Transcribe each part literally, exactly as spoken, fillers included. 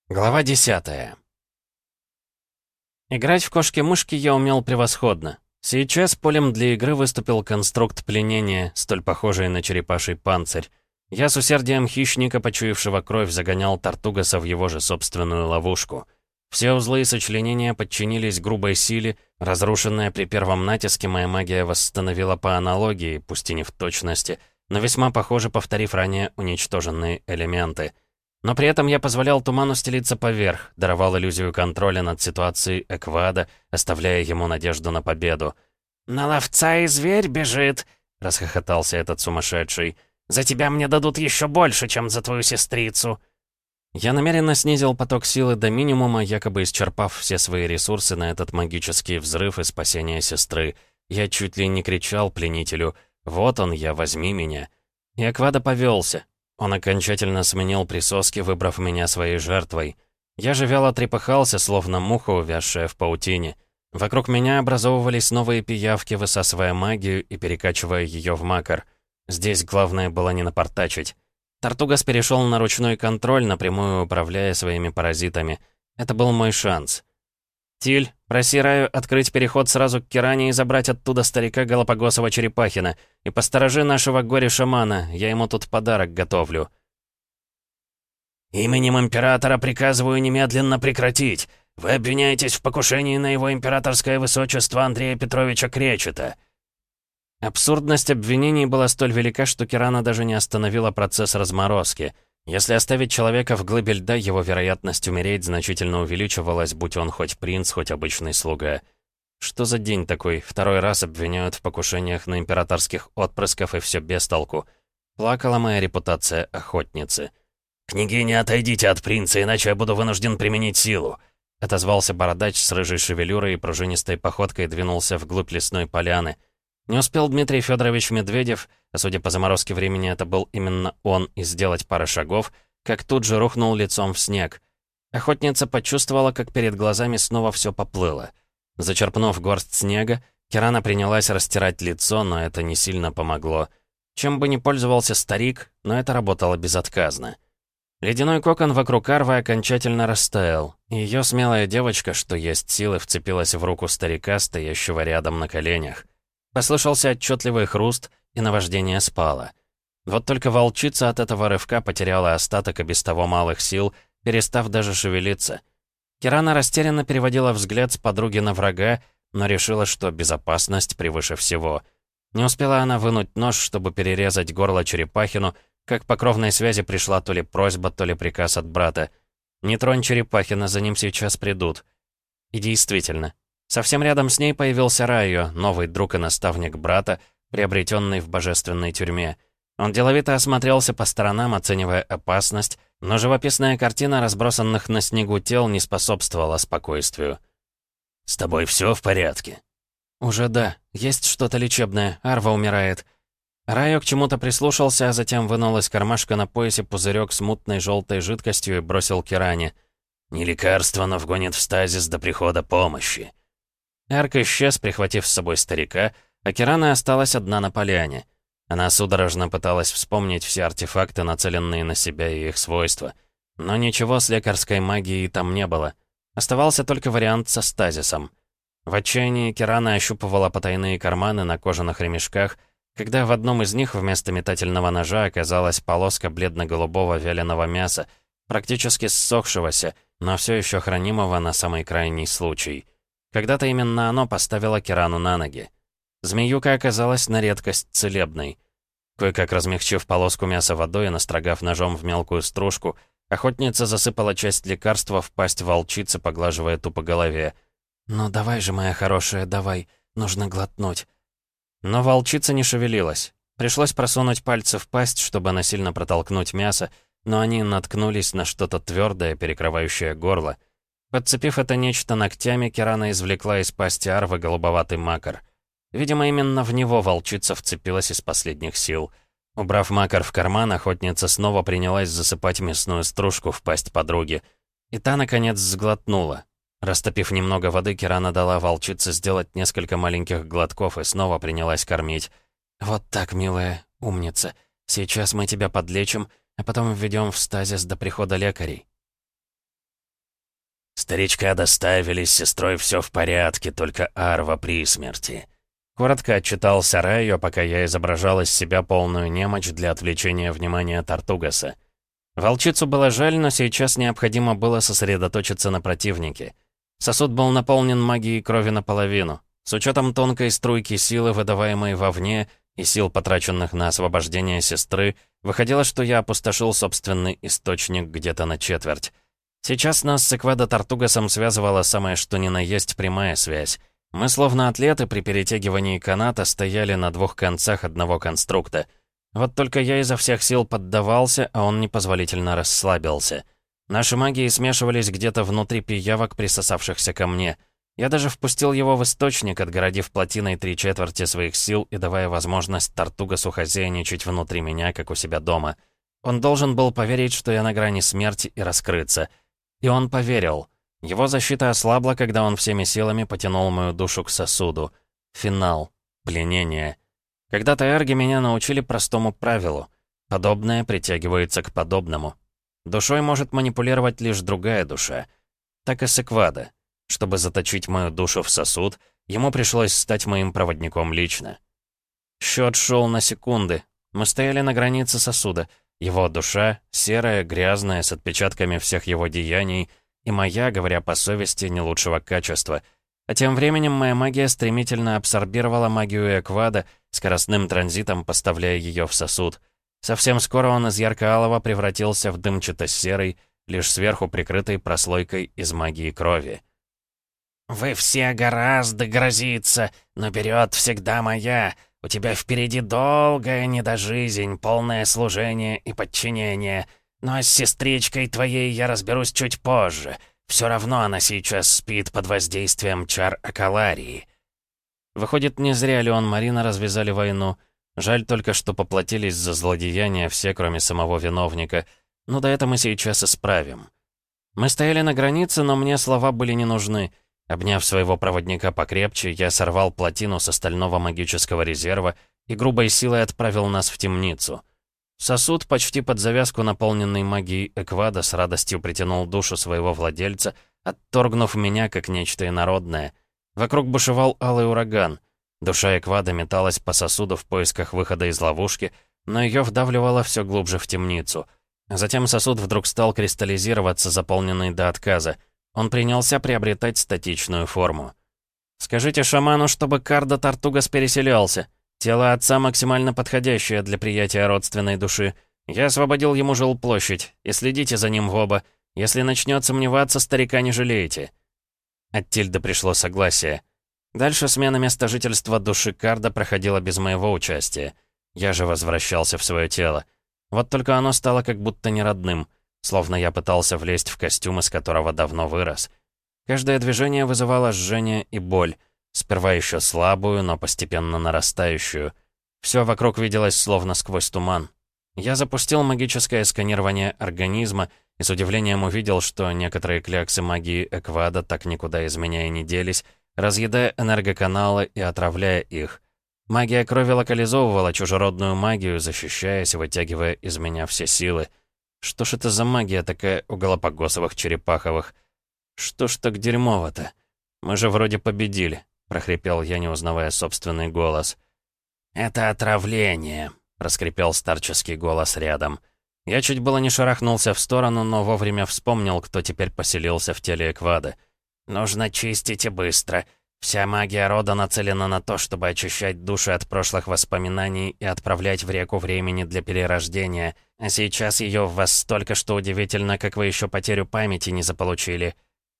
Глава десятая. Играть в кошки-мышки я умел превосходно. Сейчас полем для игры выступил конструкт пленения, столь похожий на черепаший панцирь. Я с усердием хищника, почуявшего кровь, загонял Тартугаса в его же собственную ловушку. Все узлы и сочленения подчинились грубой силе, разрушенная при первом натиске моя магия восстановила по аналогии, пусть и не в точности, но весьма похоже, повторив ранее уничтоженные элементы. Но при этом я позволял туману стелиться поверх, даровал иллюзию контроля над ситуацией Эквада, оставляя ему надежду на победу. «На ловца и зверь бежит!» — расхохотался этот сумасшедший. «За тебя мне дадут еще больше, чем за твою сестрицу!» Я намеренно снизил поток силы до минимума, якобы исчерпав все свои ресурсы на этот магический взрыв и спасение сестры. Я чуть ли не кричал пленителю: «Вот он я, возьми меня!» И Эквада повелся. Он окончательно сменил присоски, выбрав меня своей жертвой. Я же вяло трепыхался, словно муха, увязшая в паутине. Вокруг меня образовывались новые пиявки, высасывая магию и перекачивая ее в макар. Здесь главное было не напортачить. Тартугас перешел на ручной контроль, напрямую управляя своими паразитами. Это был мой шанс. «Тиль, проси Раю открыть переход сразу к Киране и забрать оттуда старика Галапагосова-Черепахина. И посторожи нашего горе-шамана, я ему тут подарок готовлю». «Именем императора приказываю немедленно прекратить. Вы обвиняетесь в покушении на его императорское высочество Андрея Петровича Кречета». Абсурдность обвинений была столь велика, что Кирана даже не остановила процесс разморозки. Если оставить человека в глыбе льда, его вероятность умереть значительно увеличивалась, будь он хоть принц, хоть обычный слуга. Что за день такой? Второй раз обвиняют в покушениях на императорских отпрысков, и все без толку. Плакала моя репутация охотницы. «Княгиня, отойдите от принца, иначе я буду вынужден применить силу», — отозвался бородач с рыжей шевелюрой и пружинистой походкой двинулся вглубь лесной поляны. Не успел Дмитрий Федорович Медведев, а судя по заморозке времени, это был именно он, и сделать пары шагов, как тут же рухнул лицом в снег. Охотница почувствовала, как перед глазами снова все поплыло. Зачерпнув горсть снега, Кирана принялась растирать лицо, но это не сильно помогло. Чем бы ни пользовался старик, но это работало безотказно. Ледяной кокон вокруг Арвы окончательно растаял, и ее смелая девочка, что есть силы, вцепилась в руку старика, стоящего рядом на коленях. Послышался отчетливый хруст, и наваждение спало. Вот только волчица от этого рывка потеряла остаток и без того малых сил, перестав даже шевелиться. Кирана растерянно переводила взгляд с подруги на врага, но решила, что безопасность превыше всего. Не успела она вынуть нож, чтобы перерезать горло Черепахину, как по кровной связи пришла то ли просьба, то ли приказ от брата. «Не тронь Черепахина, за ним сейчас придут». И действительно, совсем рядом с ней появился Райо, новый друг и наставник брата, приобретенный в божественной тюрьме. Он деловито осмотрелся по сторонам, оценивая опасность, но живописная картина разбросанных на снегу тел не способствовала спокойствию. «С тобой все в порядке?» «Уже да. Есть что-то лечебное. Арва умирает». Райо к чему-то прислушался, а затем вынул из кармашка на поясе пузырек с мутной желтой жидкостью и бросил Киране. «Не лекарство, но вгонит в стазис до прихода помощи». Эрк исчез, прихватив с собой старика, а Кирана осталась одна на поляне. Она судорожно пыталась вспомнить все артефакты, нацеленные на себя и их свойства. Но ничего с лекарской магией там не было. Оставался только вариант со стазисом. В отчаянии Кирана ощупывала потайные карманы на кожаных ремешках, когда в одном из них вместо метательного ножа оказалась полоска бледно-голубого вяленого мяса, практически ссохшегося, но все еще хранимого на самый крайний случай. Когда-то именно оно поставило Кирану на ноги. Змеюка оказалась на редкость целебной. Кое-как размягчив полоску мяса водой и настрогав ножом в мелкую стружку, охотница засыпала часть лекарства в пасть волчицы, поглаживая ту по голове. «Ну давай же, моя хорошая, давай, нужно глотнуть». Но волчица не шевелилась. Пришлось просунуть пальцы в пасть, чтобы насильно протолкнуть мясо, но они наткнулись на что-то твердое, перекрывающее горло. Подцепив это нечто ногтями, Кирана извлекла из пасти Арвы голубоватый макар. Видимо, именно в него волчица вцепилась из последних сил. Убрав макар в карман, охотница снова принялась засыпать мясную стружку в пасть подруги. И та, наконец, сглотнула. Растопив немного воды, Кирана дала волчице сделать несколько маленьких глотков и снова принялась кормить. «Вот так, милая, умница. Сейчас мы тебя подлечим, а потом введем в стазис до прихода лекарей». «Старичка доставили, с сестрой все в порядке, только Арва при смерти». Коротко отчитался Райо, пока я изображал из себя полную немочь для отвлечения внимания Тартугаса. Волчицу было жаль, но сейчас необходимо было сосредоточиться на противнике. Сосуд был наполнен магией крови наполовину. С учетом тонкой струйки силы, выдаваемой вовне, и сил, потраченных на освобождение сестры, выходило, что я опустошил собственный источник где-то на четверть. Сейчас нас с Эквадо Тартугасом связывала самое что ни на есть прямая связь. Мы, словно атлеты, при перетягивании каната стояли на двух концах одного конструкта. Вот только я изо всех сил поддавался, а он непозволительно расслабился. Наши магии смешивались где-то внутри пиявок, присосавшихся ко мне. Я даже впустил его в источник, отгородив плотиной три четверти своих сил и давая возможность Тартугасу хозяйничать внутри меня, как у себя дома. Он должен был поверить, что я на грани смерти, и раскрыться. И он поверил. Его защита ослабла, когда он всеми силами потянул мою душу к сосуду. Финал. Пленение. Когда-то эрги меня научили простому правилу. Подобное притягивается к подобному. Душой может манипулировать лишь другая душа. Так и с Эквадо. Чтобы заточить мою душу в сосуд, ему пришлось стать моим проводником лично. Счет шел на секунды. Мы стояли на границе сосуда. Его душа, серая, грязная, с отпечатками всех его деяний, и моя, говоря по совести, не лучшего качества. А тем временем моя магия стремительно абсорбировала магию Эквадо, скоростным транзитом поставляя ее в сосуд. Совсем скоро он из ярко-алого превратился в дымчато-серый, лишь сверху прикрытый прослойкой из магии крови. «Вы все гораздо грозиться, но берет всегда моя. У тебя впереди долгая недожизнь, полное служение и подчинение. Но с сестричкой твоей я разберусь чуть позже. Все равно она сейчас спит под воздействием чар Акаларии». Выходит, не зря Леон Марина развязали войну. Жаль только, что поплатились за злодеяния все, кроме самого виновника. Но да это мы сейчас исправим. Мы стояли на границе, но мне слова были не нужны. Обняв своего проводника покрепче, я сорвал плотину с остального магического резерва и грубой силой отправил нас в темницу. Сосуд, почти под завязку наполненный магией Эквадо, с радостью притянул душу своего владельца, отторгнув меня как нечто инородное. Вокруг бушевал алый ураган. Душа Эквадо металась по сосуду в поисках выхода из ловушки, но ее вдавливало все глубже в темницу. Затем сосуд вдруг стал кристаллизироваться, заполненный до отказа. Он принялся приобретать статичную форму. «Скажите шаману, чтобы Кардо Тартугас переселялся. Тело отца максимально подходящее для приятия родственной души. Я освободил ему жилплощадь, и следите за ним в оба. Если начнет сомневаться, старика не жалеете». От Тильды пришло согласие. Дальше смена места жительства души Кардо проходила без моего участия. Я же возвращался в свое тело. Вот только оно стало как будто неродным. Словно я пытался влезть в костюм, из которого давно вырос. Каждое движение вызывало жжение и боль. Сперва еще слабую, но постепенно нарастающую. Все вокруг виделось словно сквозь туман. Я запустил магическое сканирование организма и с удивлением увидел, что некоторые кляксы магии Эквадо так никуда из меня и не делись, разъедая энергоканалы и отравляя их. Магия крови локализовывала чужеродную магию, защищаясь и вытягивая из меня все силы. Что ж это за магия такая у галапагосовых черепаховых? Что ж так дерьмово-то? Мы же вроде победили, прохрипел я, не узнавая собственный голос. «Это отравление», — проскрипел старческий голос рядом. Я чуть было не шарахнулся в сторону, но вовремя вспомнил, кто теперь поселился в теле Эквадо. «Нужно чистить и быстро. Вся магия рода нацелена на то, чтобы очищать души от прошлых воспоминаний и отправлять в реку времени для перерождения. А сейчас ее в вас столько, что удивительно, как вы еще потерю памяти не заполучили».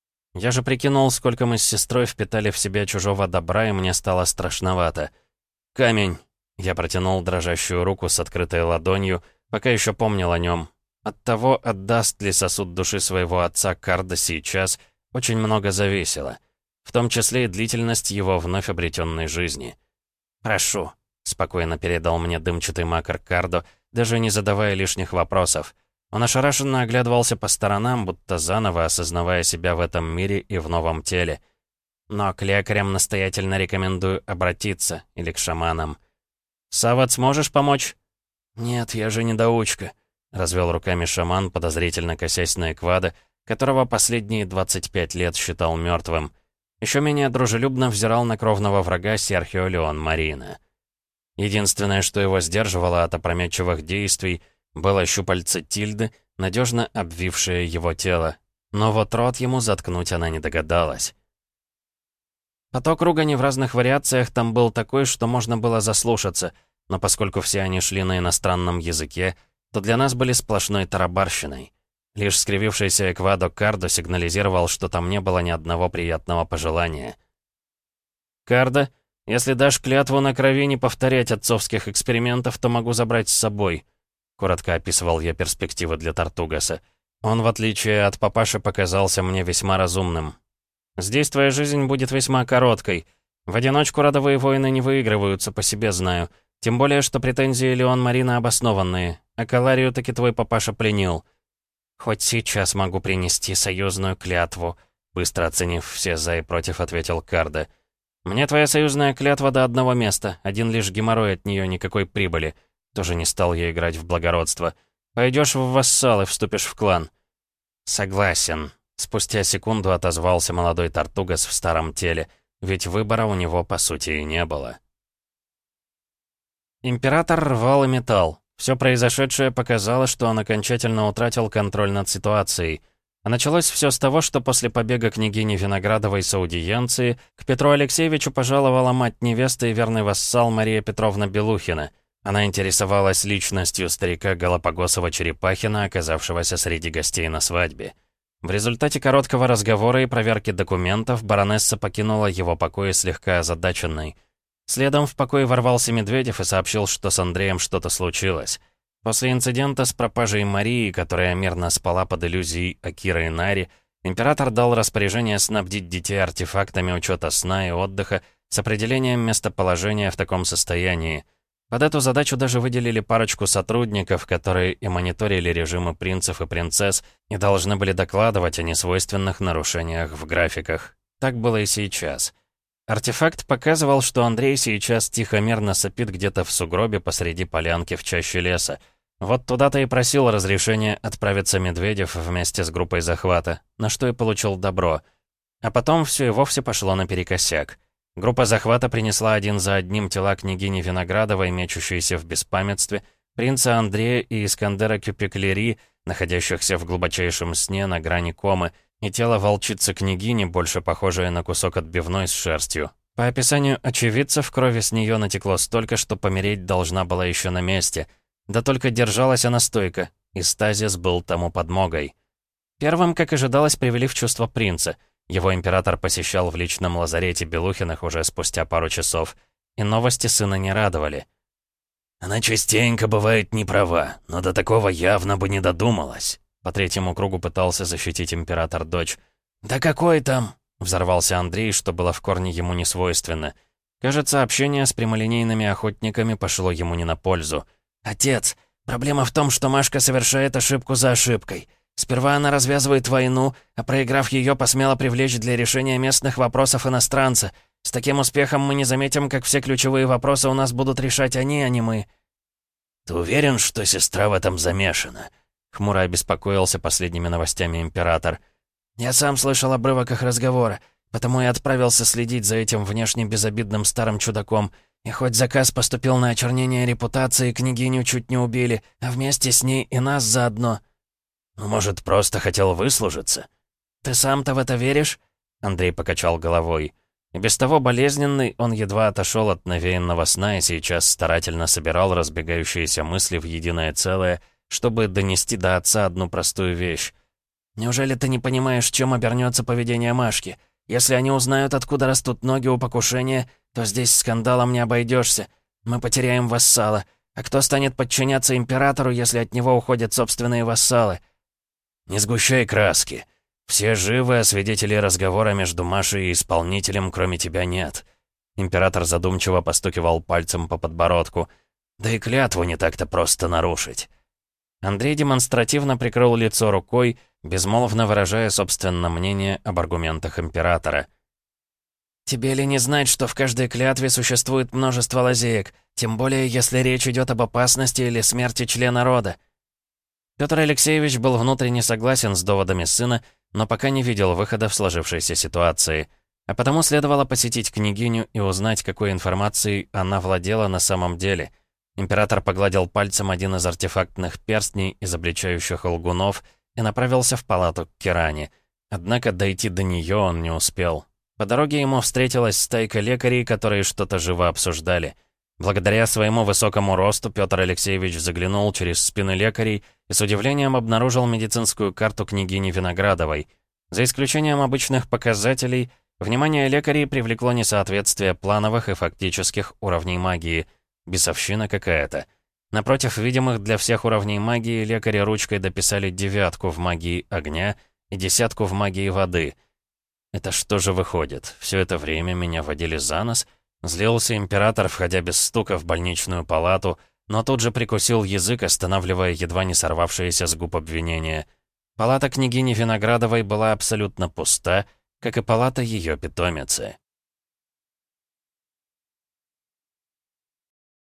Я же прикинул, сколько мы с сестрой впитали в себя чужого добра, и мне стало страшновато. «Камень!» Я протянул дрожащую руку с открытой ладонью, пока еще помнил о нем. От того, отдаст ли сосуд души своего отца Кардо сейчас, очень много зависело. В том числе и длительность его вновь обретенной жизни. «Прошу», — спокойно передал мне дымчатый макар Кардо, даже не задавая лишних вопросов. Он ошарашенно оглядывался по сторонам, будто заново осознавая себя в этом мире и в новом теле. «Но к лекарям настоятельно рекомендую обратиться, или к шаманам». «Сават, сможешь помочь?» «Нет, я же недоучка», — развел руками шаман, подозрительно косясь на Эквадо, которого последние двадцать пять лет считал мертвым. Еще менее дружелюбно взирал на кровного врага Серхио Леон Марина. Единственное, что его сдерживало от опрометчивых действий, было щупальце Тильды, надежно обвившее его тело. Но вот рот ему заткнуть она не догадалась. Поток ругани в разных вариациях там был такой, что можно было заслушаться, но поскольку все они шли на иностранном языке, то для нас были сплошной тарабарщиной. Лишь скривившийся Эквадо Кардо сигнализировал, что там не было ни одного приятного пожелания. «Кардо, если дашь клятву на крови не повторять отцовских экспериментов, то могу забрать с собой», — коротко описывал я перспективы для Тартугаса. Он, в отличие от папаши, показался мне весьма разумным. «Здесь твоя жизнь будет весьма короткой. В одиночку родовые войны не выигрываются, по себе знаю. Тем более, что претензии Леон Марина обоснованные, а Каларию таки твой папаша пленил». «Хоть сейчас могу принести союзную клятву», — быстро оценив все «за» и «против», ответил Кардо. «Мне твоя союзная клятва до одного места, один лишь геморрой от нее, никакой прибыли». Тоже не стал я играть в благородство. «Пойдешь в вассалы, вступишь в клан». «Согласен», — спустя секунду отозвался молодой Тартугас в старом теле, ведь выбора у него, по сути, и не было. Император рвал и металл. Все произошедшее показало, что он окончательно утратил контроль над ситуацией. А началось все с того, что после побега княгини Виноградовой с аудиенции к Петру Алексеевичу пожаловала мать невесты и верный вассал Мария Петровна Белухина. Она интересовалась личностью старика Галапагосова-Черепахина, оказавшегося среди гостей на свадьбе. В результате короткого разговора и проверки документов баронесса покинула его покои слегка озадаченной. Следом в покой ворвался Медведев и сообщил, что с Андреем что-то случилось. После инцидента с пропажей Марии, которая мирно спала под иллюзией Акира и Нари, император дал распоряжение снабдить детей артефактами учета сна и отдыха с определением местоположения в таком состоянии. Под эту задачу даже выделили парочку сотрудников, которые и мониторили режимы принцев и принцесс и должны были докладывать о несвойственных нарушениях в графиках. Так было и сейчас. Артефакт показывал, что Андрей сейчас тихо-мирно сопит где-то в сугробе посреди полянки в чаще леса. Вот туда-то и просил разрешения отправиться Медведев вместе с группой захвата, на что и получил добро. А потом все и вовсе пошло наперекосяк. Группа захвата принесла один за одним тела княгини Виноградовой, мечущейся в беспамятстве, принца Андрея и Искандера Кюпеклери, находящихся в глубочайшем сне на грани комы, и тело волчицы-княгини, больше похожее на кусок отбивной с шерстью. По описанию очевидцев, крови с нее натекло столько, что помереть должна была еще на месте. Да только держалась она стойко, и стазис был тому подмогой. Первым, как ожидалось, привели в чувство принца. Его император посещал в личном лазарете Белухиных уже спустя пару часов, и новости сына не радовали. «Она частенько бывает не права, но до такого явно бы не додумалась». По третьему кругу пытался защитить император дочь. «Да какой там?» — взорвался Андрей, что было в корне ему не свойственно. Кажется, общение с прямолинейными охотниками пошло ему не на пользу. «Отец, проблема в том, что Машка совершает ошибку за ошибкой. Сперва она развязывает войну, а проиграв ее, посмела привлечь для решения местных вопросов иностранца. С таким успехом мы не заметим, как все ключевые вопросы у нас будут решать они, а не мы». «Ты уверен, что сестра в этом замешана?» Хмуро обеспокоился последними новостями император. «Я сам слышал обрывок их разговора, потому и отправился следить за этим внешне безобидным старым чудаком. И хоть заказ поступил на очернение репутации, княгиню чуть не убили, а вместе с ней и нас заодно». «Ну, может, просто хотел выслужиться?» «Ты сам-то в это веришь?» Андрей покачал головой. И без того болезненный, он едва отошел от навеянного сна и сейчас старательно собирал разбегающиеся мысли в единое целое, чтобы донести до отца одну простую вещь. «Неужели ты не понимаешь, чем обернется поведение Машки? Если они узнают, откуда растут ноги у покушения, то здесь скандалом не обойдешься. Мы потеряем вассала. А кто станет подчиняться императору, если от него уходят собственные вассалы?» «Не сгущай краски. Все живы, а свидетелей разговора между Машей и исполнителем, кроме тебя, нет». Император задумчиво постукивал пальцем по подбородку. «Да и клятву не так-то просто нарушить». Андрей демонстративно прикрыл лицо рукой, безмолвно выражая собственное мнение об аргументах императора. «Тебе ли не знать, что в каждой клятве существует множество лазеек, тем более если речь идет об опасности или смерти члена рода?» Петр Алексеевич был внутренне согласен с доводами сына, но пока не видел выхода в сложившейся ситуации. А потому следовало посетить княгиню и узнать, какой информацией она владела на самом деле. Император погладил пальцем один из артефактных перстней, изобличающих лгунов, и направился в палату к Киране. Однако дойти до нее он не успел. По дороге ему встретилась стайка лекарей, которые что-то живо обсуждали. Благодаря своему высокому росту Петр Алексеевич заглянул через спины лекарей и с удивлением обнаружил медицинскую карту княгини Виноградовой. За исключением обычных показателей, внимание лекарей привлекло несоответствие плановых и фактических уровней магии. Бесовщина какая-то. Напротив видимых для всех уровней магии, лекари ручкой дописали девятку в магии огня и десятку в магии воды. Это что же выходит? Все это время меня водили за нос? Злился император, входя без стука в больничную палату, но тут же прикусил язык, останавливая едва не сорвавшееся с губ обвинения. Палата княгини Виноградовой была абсолютно пуста, как и палата ее питомицы.